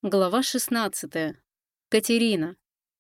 Глава 16. Катерина.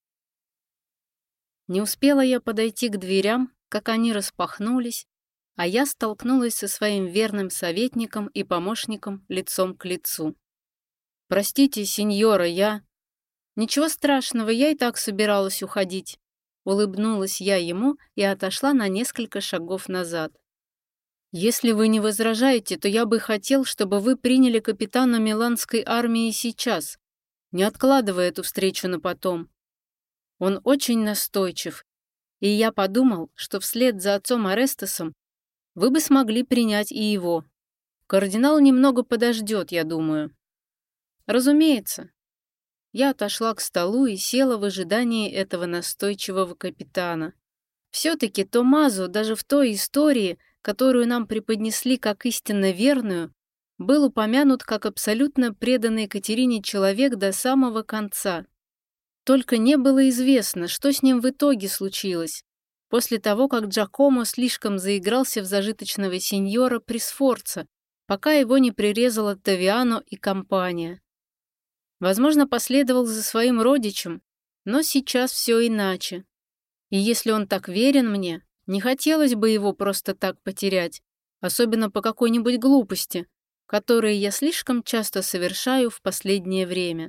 Не успела я подойти к дверям, как они распахнулись, а я столкнулась со своим верным советником и помощником лицом к лицу. «Простите, сеньора, я...» «Ничего страшного, я и так собиралась уходить». Улыбнулась я ему и отошла на несколько шагов назад. «Если вы не возражаете, то я бы хотел, чтобы вы приняли капитана Миланской армии сейчас, не откладывая эту встречу на потом. Он очень настойчив, и я подумал, что вслед за отцом Орестесом вы бы смогли принять и его. Кардинал немного подождет, я думаю». «Разумеется». Я отошла к столу и села в ожидании этого настойчивого капитана. Все-таки Томмазо даже в той истории, которую нам преподнесли как истинно верную, был упомянут как абсолютно преданный Екатерине человек до самого конца. Только не было известно, что с ним в итоге случилось, после того, как Джакомо слишком заигрался в зажиточного сеньора при Сфорца, пока его не прирезал Оттавиано и компания. Возможно, последовал за своим родичем, но сейчас все иначе. И если он так верен мне, не хотелось бы его просто так потерять, особенно по какой-нибудь глупости, которые я слишком часто совершаю в последнее время.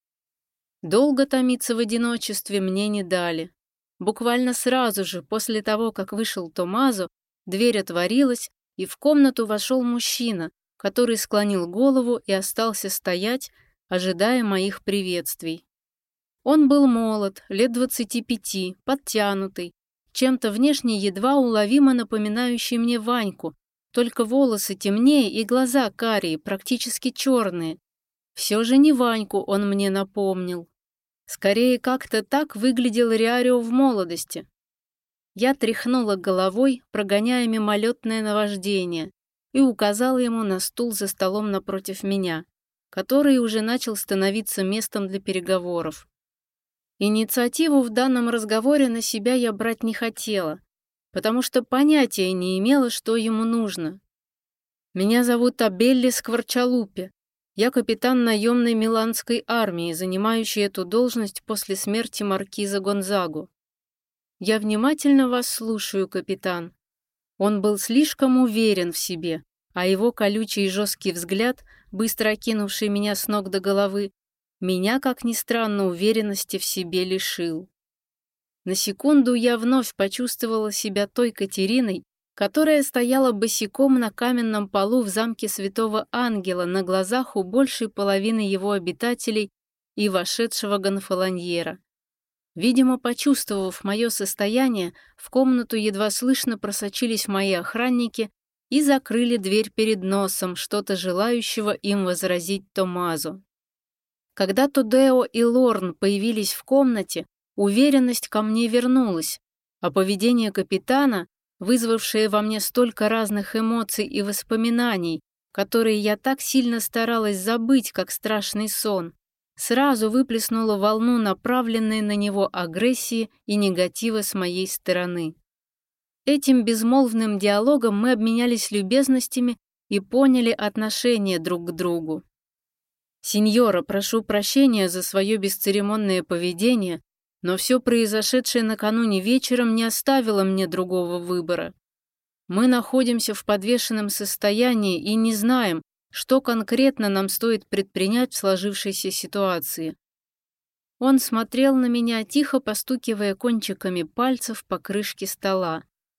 Долго томиться в одиночестве мне не дали. Буквально сразу же, после того, как вышел Томмазо, дверь отворилась, и в комнату вошел мужчина, который склонил голову и остался стоять, ожидая моих приветствий. Он был молод, лет 25, подтянутый, чем-то внешне едва уловимо напоминающий мне Ваньку, только волосы темнее и глаза карие, практически черные. Все же не Ваньку он мне напомнил. Скорее, как-то так выглядел Риарио в молодости. Я тряхнула головой, прогоняя мимолетное наваждение, и указала ему на стул за столом напротив меня, который уже начал становиться местом для переговоров. Инициативу в данном разговоре на себя я брать не хотела, потому что понятия не имела, что ему нужно. «Меня зовут Абелли Скворчалупе. Я капитан наемной миланской армии, занимающий эту должность после смерти маркиза Гонзаго. Я внимательно вас слушаю, капитан». Он был слишком уверен в себе, а его колючий и жесткий взгляд, быстро окинувший меня с ног до головы, меня, как ни странно, уверенности в себе лишил. На секунду я вновь почувствовала себя той Катериной, которая стояла босиком на каменном полу в замке Святого Ангела на глазах у большей половины его обитателей и вошедшего гонфолоньера. Видимо, почувствовав мое состояние, в комнату едва слышно просочились мои охранники и закрыли дверь перед носом что-то желающего им возразить Томмазо. Когда Тодео и Лорн появились в комнате, уверенность ко мне вернулась, а поведение капитана, вызвавшее во мне столько разных эмоций и воспоминаний, которые я так сильно старалась забыть, как страшный сон, сразу выплеснуло волну направленной на него агрессии и негатива с моей стороны. Этим безмолвным диалогом мы обменялись любезностями и поняли отношение друг к другу. «Сеньора, прошу прощения за свое бесцеремонное поведение, но все произошедшее накануне вечером не оставило мне другого выбора. Мы находимся в подвешенном состоянии и не знаем, что конкретно нам стоит предпринять в сложившейся ситуации». Он смотрел на меня, тихо постукивая кончиками пальцев по крышке стола.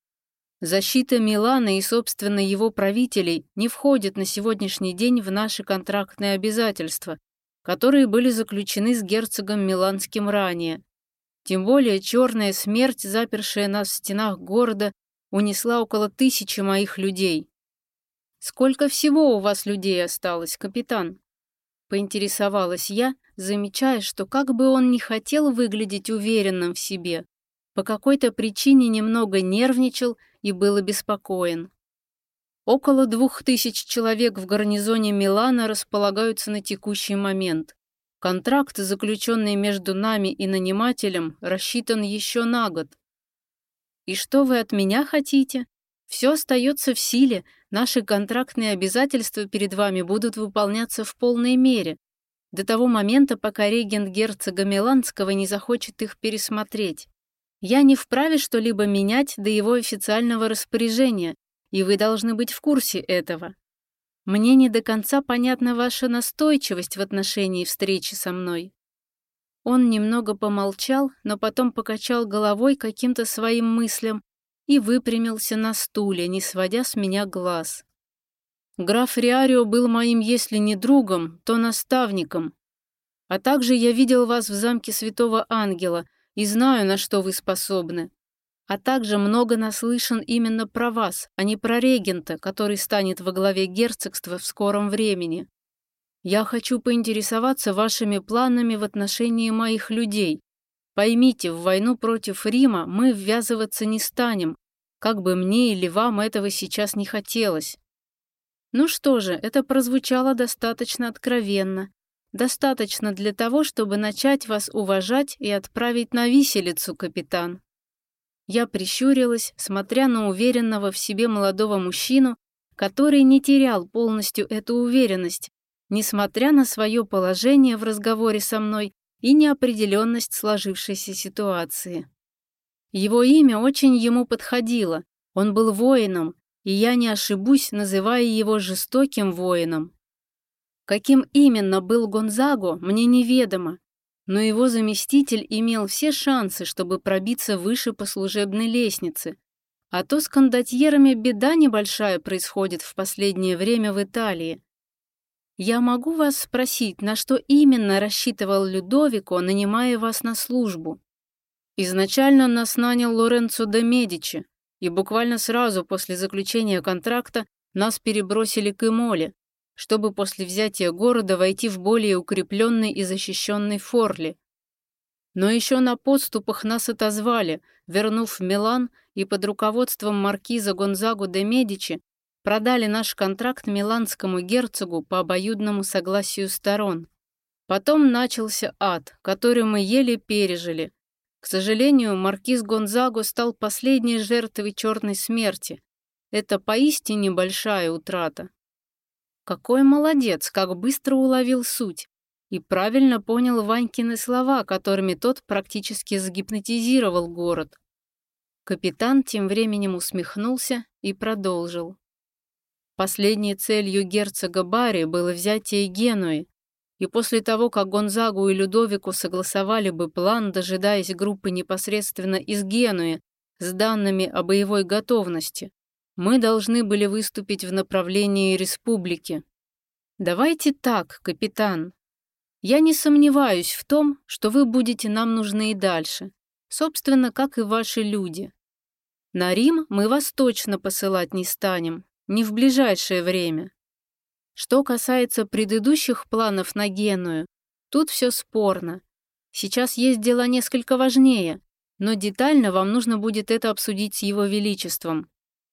«Защита Милана и, собственно, его правителей не входит на сегодняшний день в наши контрактные обязательства, которые были заключены с герцогом Миланским ранее. Тем более черная смерть, запершая нас в стенах города, унесла около 1000 моих людей». «Сколько всего у вас людей осталось, капитан?» Поинтересовалась я, замечая, что как бы он ни хотел выглядеть уверенным в себе, по какой-то причине немного нервничал и был обеспокоен. Около 2000 человек в гарнизоне Милана располагаются на текущий момент. Контракт, заключенный между нами и нанимателем, рассчитан еще на год. «И что вы от меня хотите? Все остается в силе, наши контрактные обязательства перед вами будут выполняться в полной мере. до того момента, пока регент герцога Миланского не захочет их пересмотреть. Я не вправе что-либо менять до его официального распоряжения, и вы должны быть в курсе этого. Мне не до конца понятна ваша настойчивость в отношении встречи со мной». Он немного помолчал, но потом покачал головой каким-то своим мыслям и выпрямился на стуле, не сводя с меня глаз. «Граф Риарио был моим, если не другом, то наставником. А также я видел вас в замке Святого Ангела и знаю, на что вы способны. А также много наслышан именно про вас, а не про регента, который станет во главе герцогства в скором времени. Я хочу поинтересоваться вашими планами в отношении моих людей. Поймите, в войну против Рима мы ввязываться не станем, как бы мне или вам этого сейчас не хотелось». Ну что же, это прозвучало достаточно откровенно. Достаточно для того, чтобы начать вас уважать и отправить на виселицу, капитан. Я прищурилась, смотря на уверенного в себе молодого мужчину, который не терял полностью эту уверенность, несмотря на свое положение в разговоре со мной и неопределенность сложившейся ситуации. Его имя очень ему подходило, он был воином, и я не ошибусь, называя его жестоким воином. Каким именно был Гонзаго, мне неведомо, но его заместитель имел все шансы, чтобы пробиться выше по служебной лестнице. А то с кондотьерами беда небольшая происходит в последнее время в Италии. Я могу вас спросить, на что именно рассчитывал Людовико, нанимая вас на службу? Изначально нас нанял Лоренцо де Медичи, и буквально сразу после заключения контракта нас перебросили к Имоле, чтобы после взятия города войти в более укрепленный и защищенный Форли. Но еще на подступах нас отозвали, вернув в Милан, и под руководством маркиза Гонзаго де Медичи продали наш контракт миланскому герцогу по обоюдному согласию сторон. Потом начался ад, который мы еле пережили. К сожалению, маркиз Гонзаго стал последней жертвой черной смерти. Это поистине большая утрата. Какой молодец, как быстро уловил суть и правильно понял Ванькины слова, которыми тот практически загипнотизировал город. Капитан тем временем усмехнулся и продолжил. Последней целью герцога Барри было взятие Генуи, и после того, как Гонзагу и Людовику согласовали бы план, дожидаясь группы непосредственно из Генуи с данными о боевой готовности, мы должны были выступить в направлении республики. Давайте так, капитан. Я не сомневаюсь в том, что вы будете нам нужны и дальше, собственно, как и ваши люди. На Рим мы вас точно посылать не станем, не в ближайшее время. Что касается предыдущих планов на Геную, тут все спорно. Сейчас есть дела несколько важнее, но детально вам нужно будет это обсудить с Его Величеством.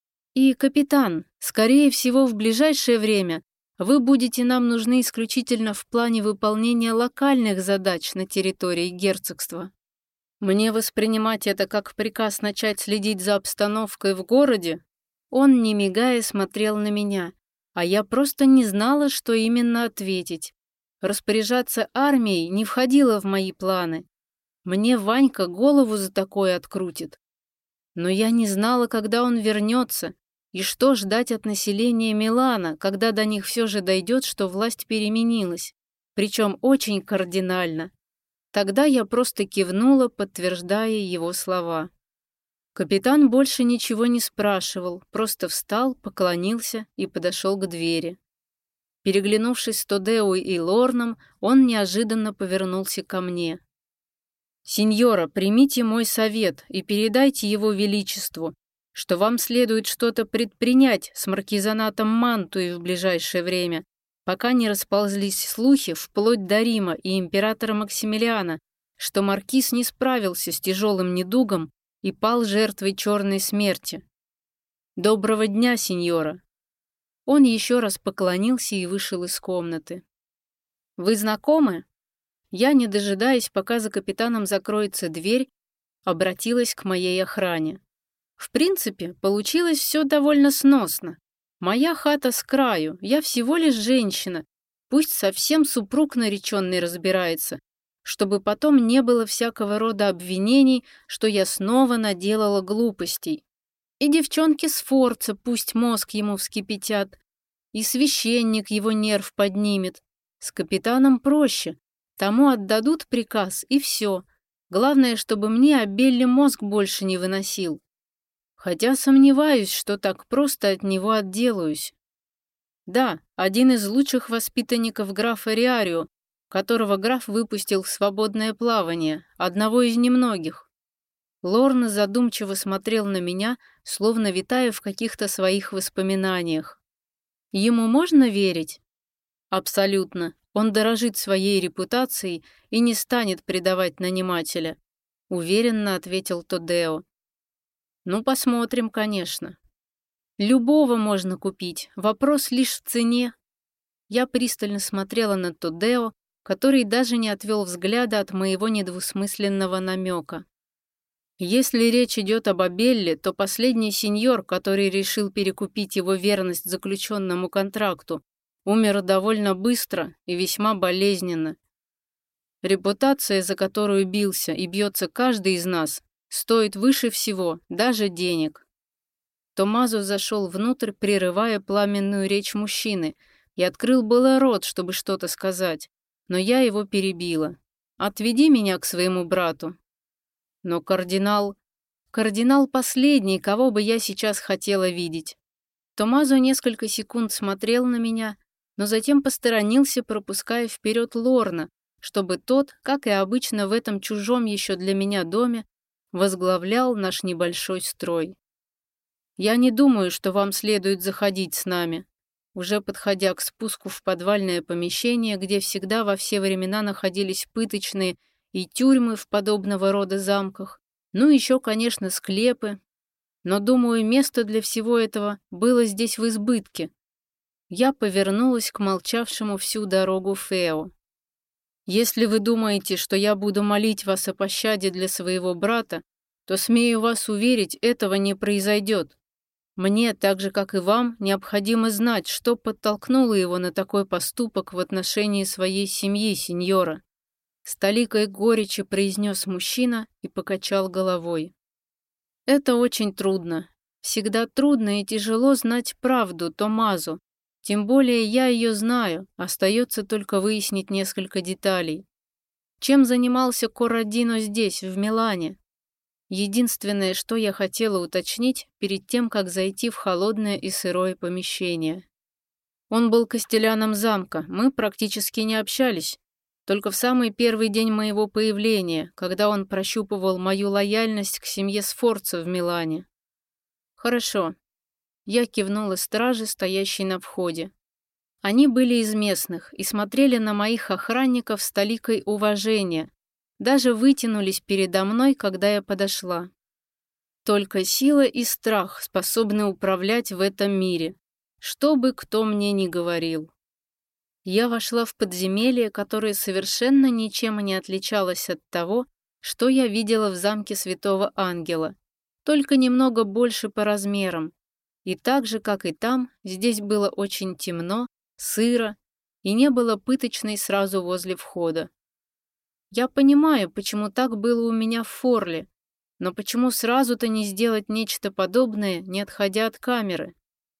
И, капитан, скорее всего, в ближайшее время вы будете нам нужны исключительно в плане выполнения локальных задач на территории герцогства. Мне воспринимать это как приказ начать следить за обстановкой в городе? Он, не мигая, смотрел на меня, а я просто не знала, что именно ответить. Распоряжаться армией не входило в мои планы. Мне Ванька голову за такое открутит. Но я не знала, когда он вернется, и что ждать от населения Милана, когда до них все же дойдет, что власть переменилась, причем очень кардинально. Тогда я просто кивнула, подтверждая его слова. Капитан больше ничего не спрашивал, просто встал, поклонился и подошел к двери. Переглянувшись с Тодео и Лорном, он неожиданно повернулся ко мне. «Сеньора, примите мой совет и передайте его величеству, что вам следует что-то предпринять с маркизанатом Мантуи в ближайшее время, пока не расползлись слухи вплоть до Рима и императора Максимилиана, что маркиз не справился с тяжелым недугом и пал жертвой черной смерти. Доброго дня, сеньора!» Он еще раз поклонился и вышел из комнаты. «Вы знакомы?» Я, не дожидаясь, пока за капитаном закроется дверь, обратилась к моей охране. В принципе, получилось все довольно сносно. Моя хата с краю, я всего лишь женщина, Пусть совсем супруг нареченный разбирается, чтобы потом не было всякого рода обвинений, что я снова наделала глупостей. И девчонки с Форца пусть мозг ему вскипятят, и священник его нерв поднимет. С капитаном проще. Тому отдадут приказ, и все. Главное, чтобы мне Абелли мозг больше не выносил. Хотя сомневаюсь, что так просто от него отделаюсь. Да, один из лучших воспитанников графа Риарио, которого граф выпустил в свободное плавание, одного из немногих. Лорна задумчиво смотрел на меня, словно витая в каких-то своих воспоминаниях. Ему можно верить? Абсолютно. Он дорожит своей репутацией и не станет предавать нанимателя, уверенно ответил Тодео. Ну, посмотрим, конечно. Любого можно купить, вопрос лишь в цене. Я пристально смотрела на Тодео, который даже не отвел взгляда от моего недвусмысленного намека. Если речь идет об Абелле, то последний сеньор, который решил перекупить его верность заключенному контракту, умер довольно быстро и весьма болезненно. Репутация, за которую бился и бьется каждый из нас, стоит выше всего, даже денег. Томмазо зашел внутрь, прерывая пламенную речь мужчины, и открыл было рот, чтобы что-то сказать, но я его перебила. «Отведи меня к своему брату». Но кардинал последний, кого бы я сейчас хотела видеть. Томмазо несколько секунд смотрел на меня, но затем посторонился, пропуская вперед Лорна, чтобы тот, как и обычно в этом чужом еще для меня доме, возглавлял наш небольшой строй. «Я не думаю, что вам следует заходить с нами», уже подходя к спуску в подвальное помещение, где всегда во все времена находились пыточные и тюрьмы в подобного рода замках, ну еще, конечно, склепы. Но, думаю, место для всего этого было здесь в избытке. Я повернулась к молчавшему всю дорогу Фео. «Если вы думаете, что я буду молить вас о пощаде для своего брата, то, смею вас уверить, этого не произойдет. Мне, так же, как и вам, необходимо знать, что подтолкнуло его на такой поступок в отношении своей семьи, сеньора». С толикой горечи произнес мужчина и покачал головой. «Это очень трудно. Всегда трудно и тяжело знать правду, Томмазо. Тем более я ее знаю, остается только выяснить несколько деталей. Чем занимался Коррадино здесь, в Милане? Единственное, что я хотела уточнить перед тем, как зайти в холодное и сырое помещение. Он был костеляном замка, мы практически не общались. Только в самый первый день моего появления, когда он прощупывал мою лояльность к семье Сфорца в Милане. Хорошо. Я кивнула страже, стоящей на входе. Они были из местных и смотрели на моих охранников с толикой уважения, даже вытянулись передо мной, когда я подошла. Только сила и страх способны управлять в этом мире, что бы кто мне ни говорил. Я вошла в подземелье, которое совершенно ничем не отличалось от того, что я видела в замке Святого Ангела, только немного больше по размерам. И так же, как и там, здесь было очень темно, сыро, и не было пыточной сразу возле входа. Я понимаю, почему так было у меня в Форле, но почему сразу-то не сделать нечто подобное, не отходя от камеры?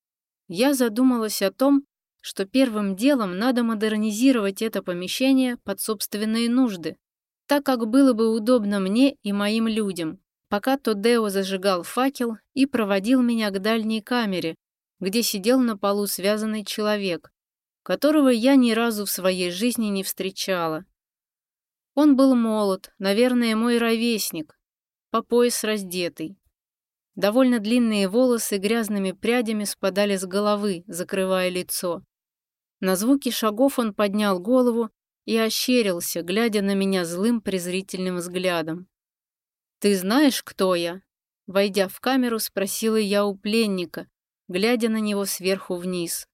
Я задумалась о том, что первым делом надо модернизировать это помещение под собственные нужды, так как было бы удобно мне и моим людям, пока Тодео зажигал факел и проводил меня к дальней камере, где сидел на полу связанный человек, которого я ни разу в своей жизни не встречала. Он был молод, наверное, мой ровесник, по пояс раздетый. Довольно длинные волосы грязными прядями спадали с головы, закрывая лицо. На звуки шагов он поднял голову и ощерился, глядя на меня злым презрительным взглядом. «Ты знаешь, кто я?» Войдя в камеру, спросила я у пленника, глядя на него сверху вниз.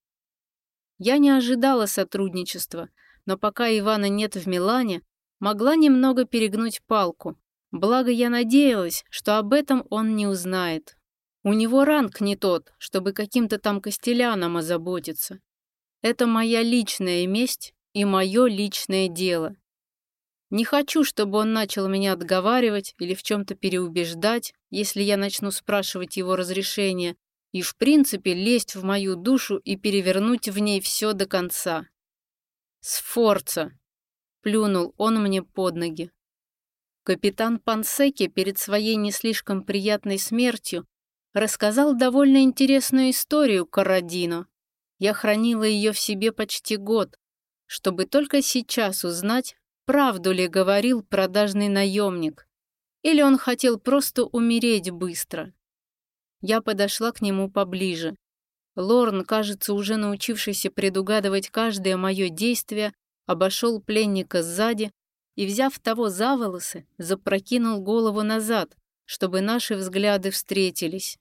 Я не ожидала сотрудничества, но пока Ивана нет в Милане, могла немного перегнуть палку. Благо я надеялась, что об этом он не узнает. У него ранг не тот, чтобы каким-то там костелянам озаботиться. Это моя личная месть и мое личное дело. Не хочу, чтобы он начал меня отговаривать или в чем-то переубеждать, если я начну спрашивать его разрешения, и в принципе лезть в мою душу и перевернуть в ней все до конца. «Сфорца!» — плюнул он мне под ноги. Капитан Пансеки перед своей не слишком приятной смертью рассказал довольно интересную историю Коррадино. Я хранила ее в себе почти год, чтобы только сейчас узнать, правду ли говорил продажный наемник, или он хотел просто умереть быстро. Я подошла к нему поближе. Лорн, кажется, уже научившийся предугадывать каждое мое действие, обошел пленника сзади и, взяв того за волосы, запрокинул голову назад, чтобы наши взгляды встретились.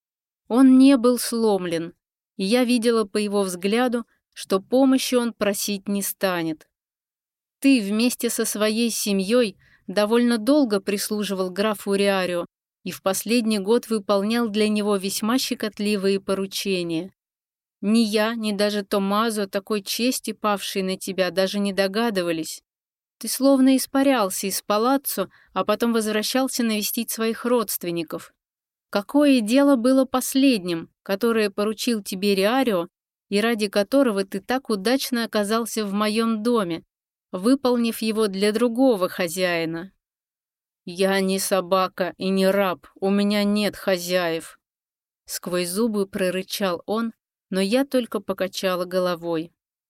Он не был сломлен, и я видела по его взгляду, что помощи он просить не станет. Ты вместе со своей семьей довольно долго прислуживал графу Риарио и в последний год выполнял для него весьма щекотливые поручения. Ни я, ни даже Томмазо такой чести, павшей на тебя, даже не догадывались. Ты словно испарялся из палаццо, а потом возвращался навестить своих родственников. Какое дело было последним, которое поручил тебе Риарио, и ради которого ты так удачно оказался в моем доме, выполнив его для другого хозяина? Я не собака и не раб, у меня нет хозяев. Сквозь зубы прорычал он, но я только покачала головой.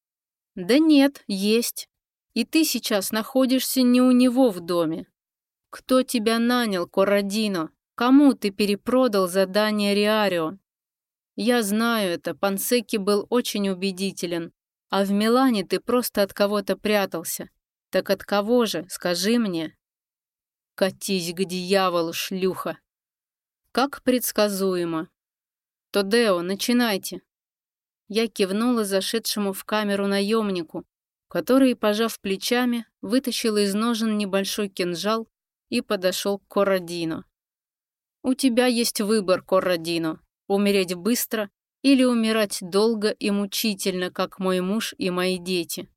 Да нет, есть. И ты сейчас находишься не у него в доме. Кто тебя нанял, Коррадино? Кому ты перепродал задание Риарио? Я знаю это, Пансеки был очень убедителен, а в Милане ты просто от кого-то прятался. Так от кого же, скажи мне? Катись к дьяволу, шлюха. Как предсказуемо. Тодео, начинайте. Я кивнула зашедшему в камеру наемнику, который, пожав плечами, вытащил из ножен небольшой кинжал и подошел к Коррадино. У тебя есть выбор, Коррадино, умереть быстро или умирать долго и мучительно, как мой муж и мои дети.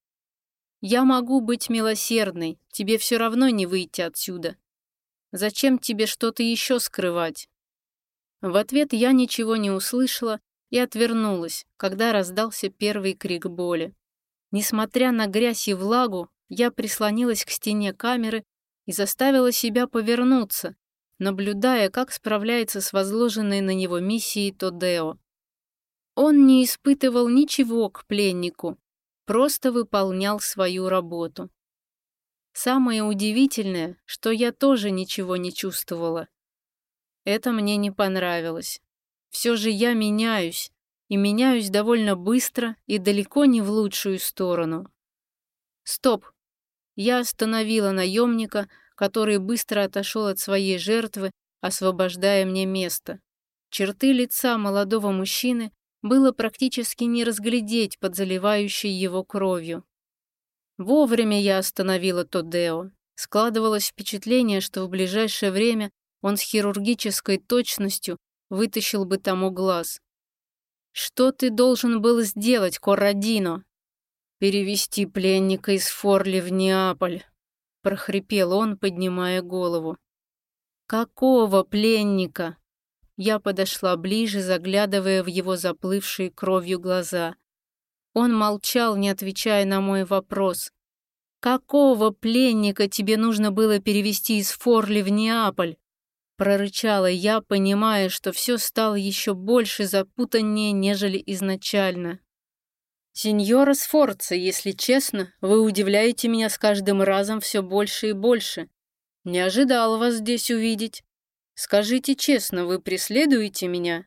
Я могу быть милосердной, тебе все равно не выйти отсюда. Зачем тебе что-то еще скрывать? В ответ я ничего не услышала и отвернулась, когда раздался первый крик боли. Несмотря на грязь и влагу, я прислонилась к стене камеры и заставила себя повернуться, наблюдая, как справляется с возложенной на него миссией Тодео. Он не испытывал ничего к пленнику, просто выполнял свою работу. Самое удивительное, что я тоже ничего не чувствовала. Это мне не понравилось. Все же я меняюсь, и меняюсь довольно быстро и далеко не в лучшую сторону. Стоп! Я остановила наемника, который быстро отошел от своей жертвы, освобождая мне место. Черты лица молодого мужчины было практически не разглядеть под заливающей его кровью. Вовремя я остановила Тодео. Складывалось впечатление, что в ближайшее время он с хирургической точностью вытащил бы тому глаз. «Что ты должен был сделать, Коррадино?» «Перевести пленника из Форли в Неаполь», — прохрипел он, поднимая голову. «Какого пленника?» Я подошла ближе, заглядывая в его заплывшие кровью глаза. Он молчал, не отвечая на мой вопрос. «Какого пленника тебе нужно было перевести из Форли в Неаполь?» Прорычала я, понимая, что все стало еще больше запутаннее, нежели изначально. «Сеньора Сфорца, если честно, вы удивляете меня с каждым разом все больше и больше. Не ожидал вас здесь увидеть. Скажите честно, вы преследуете меня?»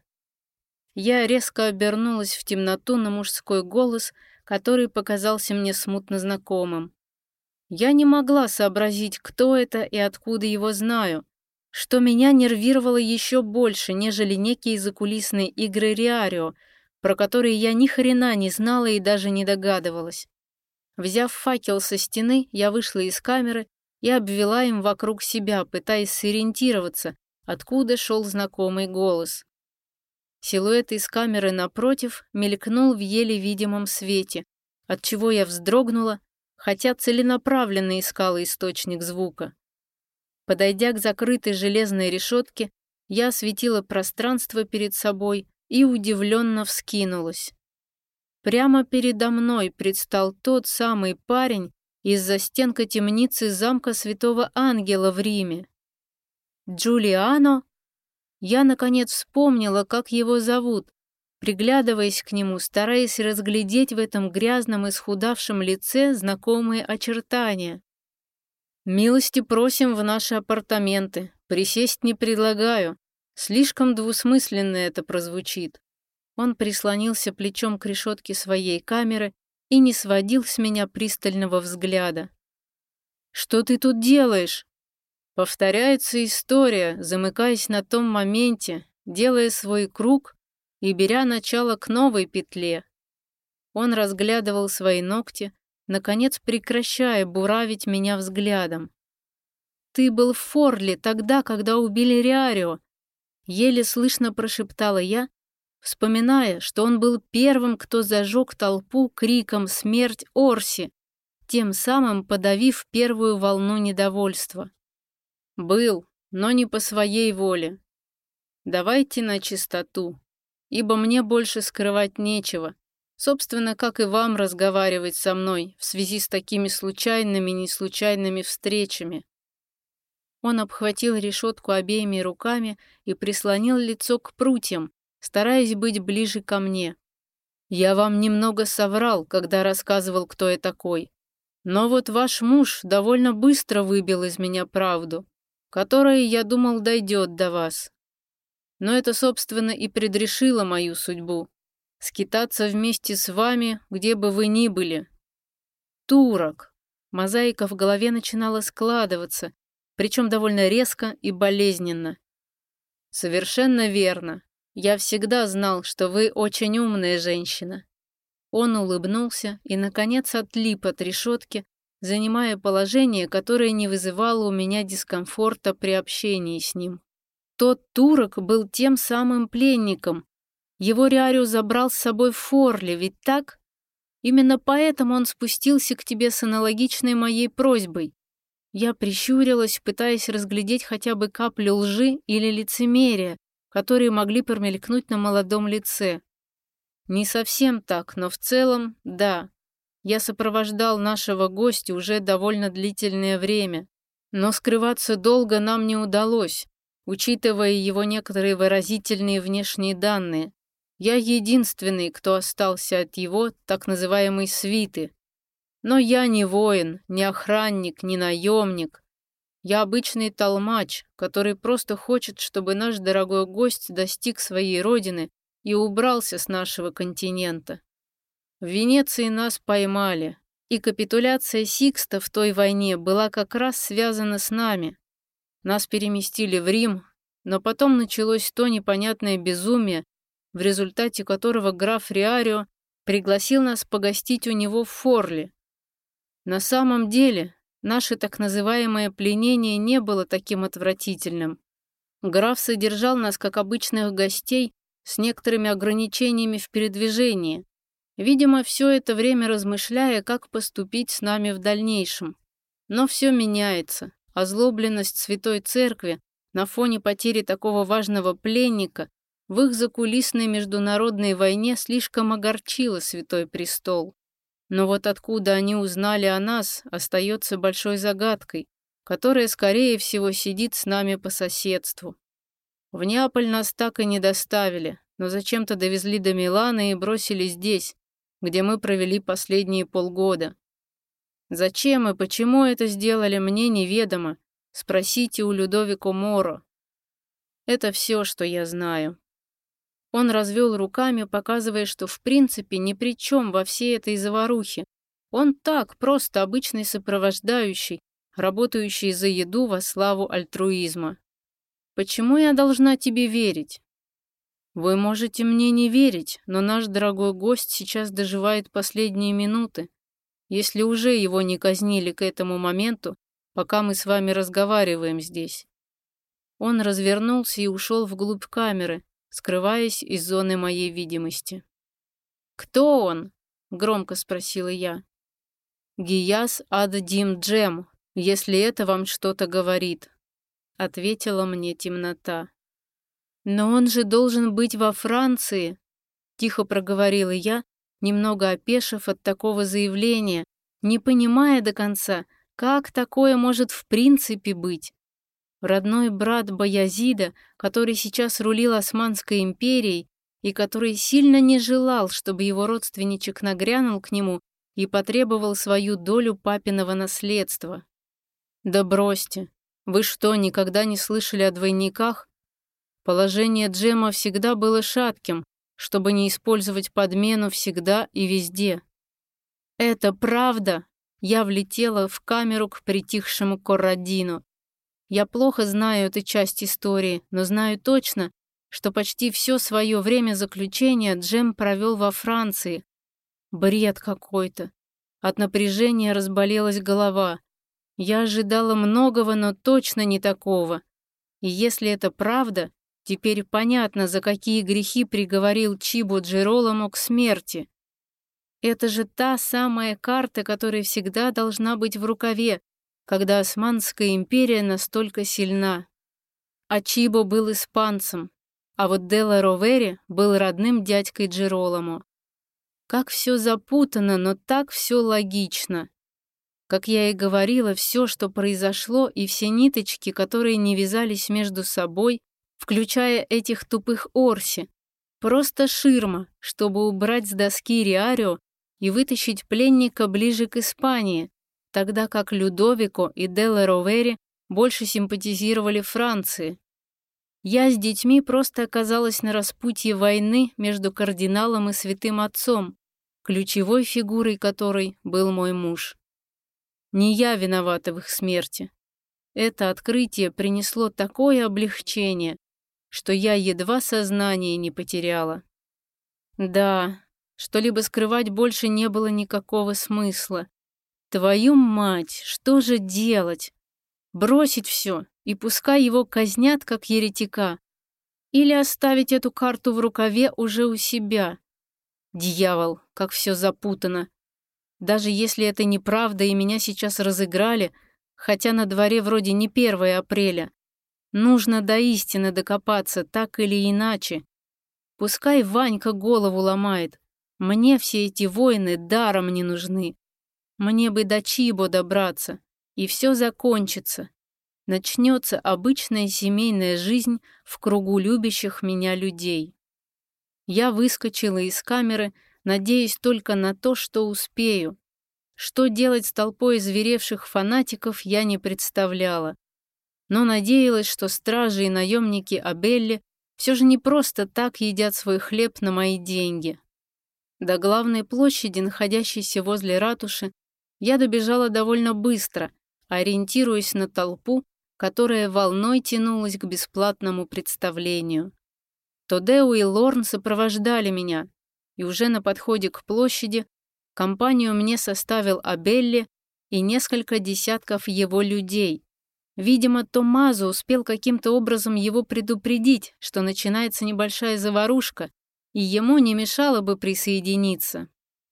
Я резко обернулась в темноту на мужской голос, который показался мне смутно знакомым. Я не могла сообразить, кто это и откуда его знаю, что меня нервировало еще больше, нежели некие закулисные игры Риарио, про которые я ни хрена не знала и даже не догадывалась. Взяв факел со стены, я вышла из камеры и обвела им вокруг себя, пытаясь сориентироваться, откуда шел знакомый голос. Силуэт из камеры напротив мелькнул в еле видимом свете, отчего я вздрогнула, хотя целенаправленно искала источник звука. Подойдя к закрытой железной решетке, я осветила пространство перед собой и удивленно вскинулась. Прямо передо мной предстал тот самый парень из застенка темницы замка Святого Ангела в Риме. Джулиано? Я, наконец, вспомнила, как его зовут, приглядываясь к нему, стараясь разглядеть в этом грязном исхудавшем лице знакомые очертания. «Милости просим в наши апартаменты. Присесть не предлагаю. Слишком двусмысленно это прозвучит». Он прислонился плечом к решетке своей камеры и не сводил с меня пристального взгляда. «Что ты тут делаешь?» Повторяется история, замыкаясь на том моменте, делая свой круг и беря начало к новой петле. Он разглядывал свои ногти, наконец прекращая буравить меня взглядом. «Ты был в Форле тогда, когда убили Риарио», еле слышно прошептала я, вспоминая, что он был первым, кто зажег толпу криком «Смерть Орси!», тем самым подавив первую волну недовольства. «Был, но не по своей воле. Давайте на чистоту, ибо мне больше скрывать нечего, собственно, как и вам разговаривать со мной в связи с такими случайными и неслучайными встречами». Он обхватил решетку обеими руками и прислонил лицо к прутьям, стараясь быть ближе ко мне. «Я вам немного соврал, когда рассказывал, кто я такой. Но вот ваш муж довольно быстро выбил из меня правду, которая, я думал, дойдет до вас. Но это, собственно, и предрешило мою судьбу. Скитаться вместе с вами, где бы вы ни были. Турок». Мозаика в голове начинала складываться, причем довольно резко и болезненно. «Совершенно верно. Я всегда знал, что вы очень умная женщина». Он улыбнулся и, наконец, отлип от решетки, занимая положение, которое не вызывало у меня дискомфорта при общении с ним. Тот турок был тем самым пленником. Его Риарио забрал с собой в Форле, ведь так? Именно поэтому он спустился к тебе с аналогичной моей просьбой. Я прищурилась, пытаясь разглядеть хотя бы каплю лжи или лицемерия, которые могли промелькнуть на молодом лице. Не совсем так, но в целом, да. Я сопровождал нашего гостя уже довольно длительное время, но скрываться долго нам не удалось, учитывая его некоторые выразительные внешние данные. Я единственный, кто остался от его так называемой свиты. Но я не воин, не охранник, не наемник. Я обычный толмач, который просто хочет, чтобы наш дорогой гость достиг своей родины и убрался с нашего континента. В Венеции нас поймали, и капитуляция Сикста в той войне была как раз связана с нами. Нас переместили в Рим, но потом началось то непонятное безумие, в результате которого граф Риарио пригласил нас погостить у него в Форле. На самом деле, наше так называемое пленение не было таким отвратительным. Граф содержал нас как обычных гостей с некоторыми ограничениями в передвижении, видимо, все это время размышляя, как поступить с нами в дальнейшем. Но все меняется. Озлобленность Святой Церкви на фоне потери такого важного пленника в их закулисной международной войне слишком огорчила Святой Престол. Но вот откуда они узнали о нас, остается большой загадкой, которая, скорее всего, сидит с нами по соседству. В Неаполь нас так и не доставили, но зачем-то довезли до Милана и бросили здесь, где мы провели последние полгода. Зачем и почему это сделали, мне неведомо. Спросите у Людовико Моро. Это все, что я знаю. Он развел руками, показывая, что в принципе ни при чем во всей этой заварухе. Он так, просто обычный сопровождающий, работающий за еду во славу альтруизма. Почему я должна тебе верить? Вы можете мне не верить, но наш дорогой гость сейчас доживает последние минуты, если уже его не казнили к этому моменту, пока мы с вами разговариваем здесь. Он развернулся и ушел вглубь камеры, скрываясь из зоны моей видимости. «Кто он?» — громко спросила я. «Гияс ад-Дим Джем, если это вам что-то говорит», — ответила мне темнота. «Но он же должен быть во Франции», — тихо проговорила я, немного опешив от такого заявления, не понимая до конца, как такое может в принципе быть. Родной брат Баязида, который сейчас рулил Османской империей и который сильно не желал, чтобы его родственничек нагрянул к нему и потребовал свою долю папиного наследства. «Да бросьте! Вы что, никогда не слышали о двойниках? Положение Джема всегда было шатким, чтобы не использовать подмену всегда и везде». «Это правда!» Я влетела в камеру к притихшему Коррадину. Я плохо знаю эту часть истории, но знаю точно, что почти все свое время заключения Джем провел во Франции. Бред какой-то. От напряжения разболелась голова. Я ожидала многого, но точно не такого. И если это правда, теперь понятно, за какие грехи приговорил Чибо Джероломо к смерти. Это же та самая карта, которая всегда должна быть в рукаве, когда Османская империя настолько сильна. А Чибо был испанцем, а вот Делла Ровери был родным дядькой Джероломо. Как все запутано, но так все логично. Как я и говорила, все, что произошло, и все ниточки, которые не вязались между собой, включая этих тупых Орси, просто ширма, чтобы убрать с доски Риарио и вытащить пленника ближе к Испании, тогда как Людовико и Делла Ровери больше симпатизировали Франции. Я с детьми просто оказалась на распутье войны между кардиналом и святым отцом, ключевой фигурой которой был мой муж. Не я виновата в их смерти. Это открытие принесло такое облегчение, что я едва сознание не потеряла. Да, что-либо скрывать больше не было никакого смысла. Твою мать, что же делать? Бросить все, и пускай его казнят, как еретика. Или оставить эту карту в рукаве уже у себя. Дьявол, как все запутано. Даже если это неправда и меня сейчас разыграли, хотя на дворе вроде не 1 апреля, нужно до истины докопаться, так или иначе. Пускай Ванька голову ломает. Мне все эти войны даром не нужны. Мне бы до Чибо добраться, и все закончится. Начнется обычная семейная жизнь в кругу любящих меня людей. Я выскочила из камеры, надеясь только на то, что успею. Что делать с толпой озверевших фанатиков, я не представляла. Но надеялась, что стражи и наемники Абелли все же не просто так едят свой хлеб на мои деньги. До главной площади, находящейся возле ратуши, я добежала довольно быстро, ориентируясь на толпу, которая волной тянулась к бесплатному представлению. Тодео и Лорн сопровождали меня, и уже на подходе к площади компанию мне составил Абелли и несколько десятков его людей. Видимо, Томмазо успел каким-то образом его предупредить, что начинается небольшая заварушка, и ему не мешало бы присоединиться.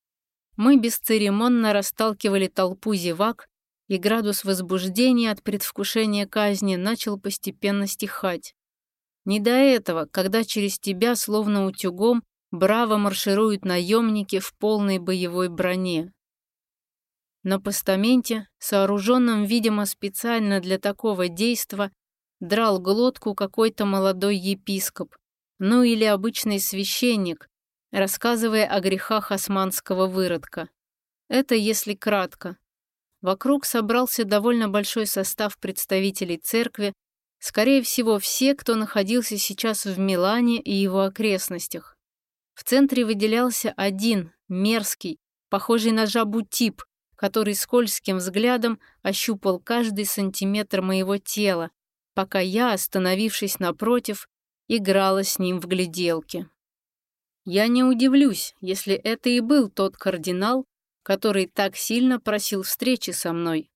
Мы бесцеремонно расталкивали толпу зевак, и градус возбуждения от предвкушения казни начал постепенно стихать. Не до этого, когда через тебя, словно утюгом, браво маршируют наемники в полной боевой броне. На постаменте, сооруженном, видимо, специально для такого действа, драл глотку какой-то молодой епископ, ну или обычный священник, рассказывая о грехах османского выродка. Это если кратко. Вокруг собрался довольно большой состав представителей церкви, скорее всего, все, кто находился сейчас в Милане и его окрестностях. В центре выделялся один, мерзкий, похожий на жабу тип, который скользким взглядом ощупал каждый сантиметр моего тела, пока я, остановившись напротив, играла с ним в гляделки. Я не удивлюсь, если это и был тот кардинал, который так сильно просил встречи со мной.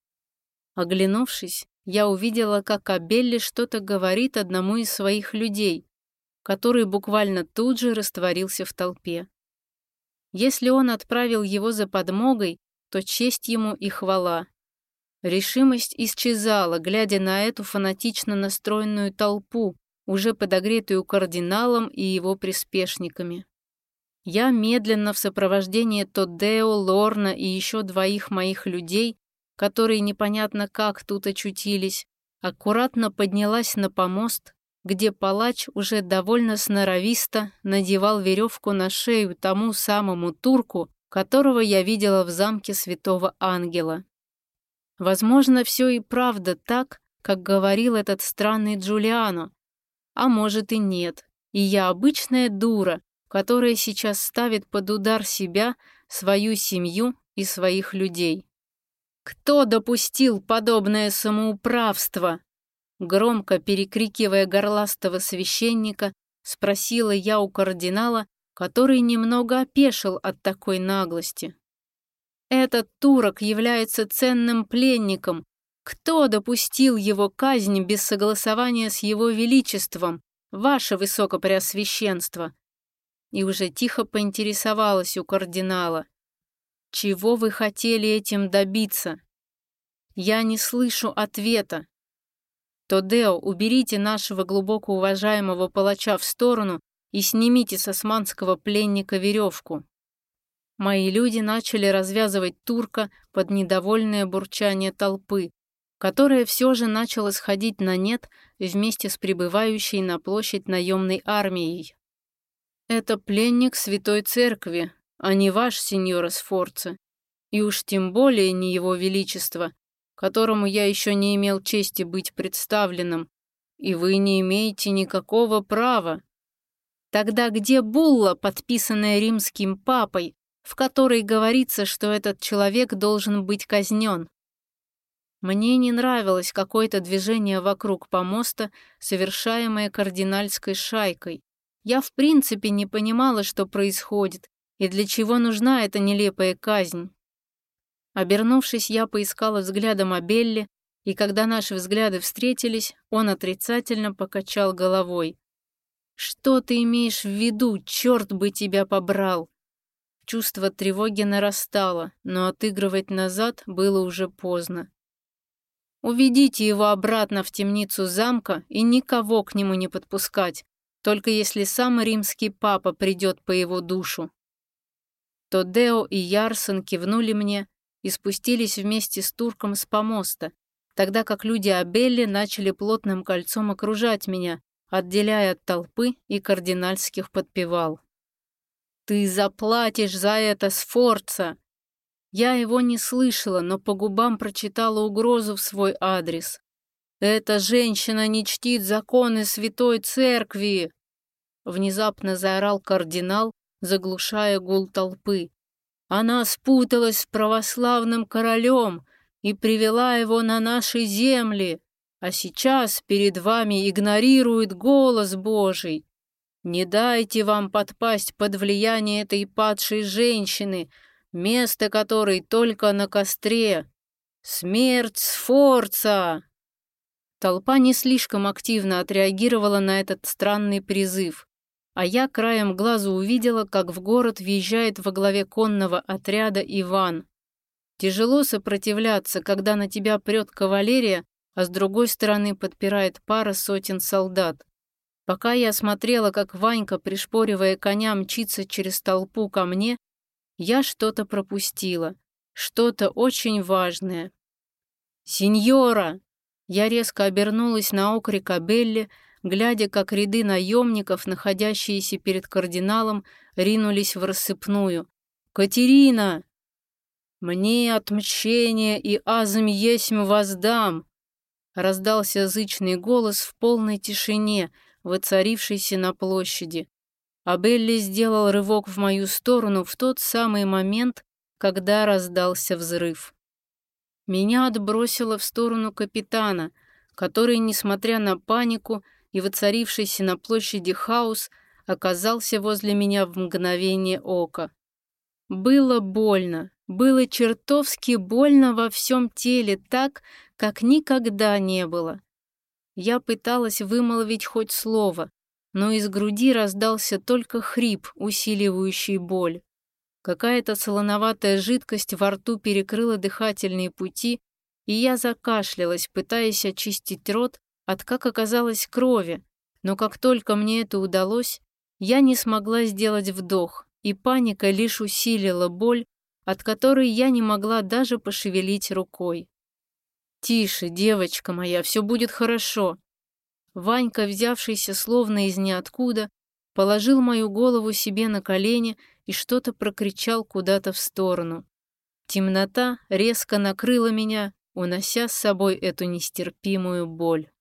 Оглянувшись, я увидела, как Абелли что-то говорит одному из своих людей. который буквально тут же растворился в толпе. Если он отправил его за подмогой, то честь ему и хвала. Решимость исчезала, глядя на эту фанатично настроенную толпу, уже подогретую кардиналом и его приспешниками. Я медленно в сопровождении Тоддео, Лорна и еще двоих моих людей, которые непонятно как тут очутились, аккуратно поднялась на помост, где палач уже довольно сноровисто надевал веревку на шею тому самому турку, которого я видела в замке Святого Ангела. Возможно, все и правда так, как говорил этот странный Джулиано, а может и нет, и я обычная дура, которая сейчас ставит под удар себя, свою семью и своих людей. Кто допустил подобное самоуправство? Громко перекрикивая горластого священника, спросила я у кардинала, который немного опешил от такой наглости. Этот турок является ценным пленником. Кто допустил его казнь без согласования с его величеством, ваше высокопреосвященство? И уже тихо поинтересовалась у кардинала. Чего вы хотели этим добиться? Я не слышу ответа. Тоддео, уберите нашего глубоко уважаемого палача в сторону и снимите с османского пленника веревку. Мои люди начали развязывать турка под недовольное бурчание толпы, которая все же начала сходить на нет вместе с прибывающей на площадь наемной армией. Это пленник Святой Церкви, а не ваш сеньор Сфорца, и уж тем более не его величество, которому я еще не имел чести быть представленным, и вы не имеете никакого права. Тогда где булла, подписанная римским папой, в которой говорится, что этот человек должен быть казнен? Мне не нравилось какое-то движение вокруг помоста, совершаемое кардинальской шайкой. Я в принципе не понимала, что происходит, и для чего нужна эта нелепая казнь. Обернувшись, я поискала взглядом Абелли, и когда наши взгляды встретились, он отрицательно покачал головой. «Что ты имеешь в виду? Черт бы тебя побрал!» Чувство тревоги нарастало, но отыгрывать назад было уже поздно. «Уведите его обратно в темницу замка и никого к нему не подпускать, только если сам римский папа придет по его душу». Тоддео и Ярсон кивнули мне и спустились вместе с турком с помоста, тогда как люди Абелли начали плотным кольцом окружать меня, отделяя от толпы и кардинальских подпевал. «Ты заплатишь за это, Сфорца!» Я его не слышала, но по губам прочитала угрозу в свой адрес. «Эта женщина не чтит законы Святой Церкви!» Внезапно заорал кардинал, заглушая гул толпы. «Она спуталась с православным королем и привела его на наши земли, а сейчас перед вами игнорирует голос Божий. Не дайте вам подпасть под влияние этой падшей женщины, место которой только на костре. Смерть Сфорца!» Толпа не слишком активно отреагировала на этот странный призыв, а я краем глаза увидела, как в город въезжает во главе конного отряда Иван. Тяжело сопротивляться, когда на тебя прет кавалерия, а с другой стороны подпирает пара сотен солдат. Пока я смотрела, как Ванька, пришпоривая коня, мчится через толпу ко мне, я что-то пропустила, что-то очень важное. «Синьора!» Я резко обернулась на окрик Абелли, глядя, как ряды наемников, находящиеся перед кардиналом, ринулись в рассыпную. «Катерина! Мне отмщение и азм есмь воздам!» Раздался зычный голос в полной тишине, воцарившейся на площади. Абелли сделал рывок в мою сторону в тот самый момент, когда раздался взрыв. Меня отбросило в сторону капитана, который, несмотря на панику и воцарившийся на площади хаос, оказался возле меня в мгновение ока. Было больно, было чертовски больно во всем теле, так, как никогда не было. Я пыталась вымолвить хоть слово, но из груди раздался только хрип, усиливающий боль. Какая-то солоноватая жидкость во рту перекрыла дыхательные пути, и я закашлялась, пытаясь очистить рот от, как оказалось, крови. Но как только мне это удалось, я не смогла сделать вдох, и паника лишь усилила боль, от которой я не могла даже пошевелить рукой. «Тише, девочка моя, все будет хорошо». Ванька, взявшийся словно из ниоткуда, положил мою голову себе на колени и что-то прокричал куда-то в сторону. Темнота резко накрыла меня, унося с собой эту нестерпимую боль.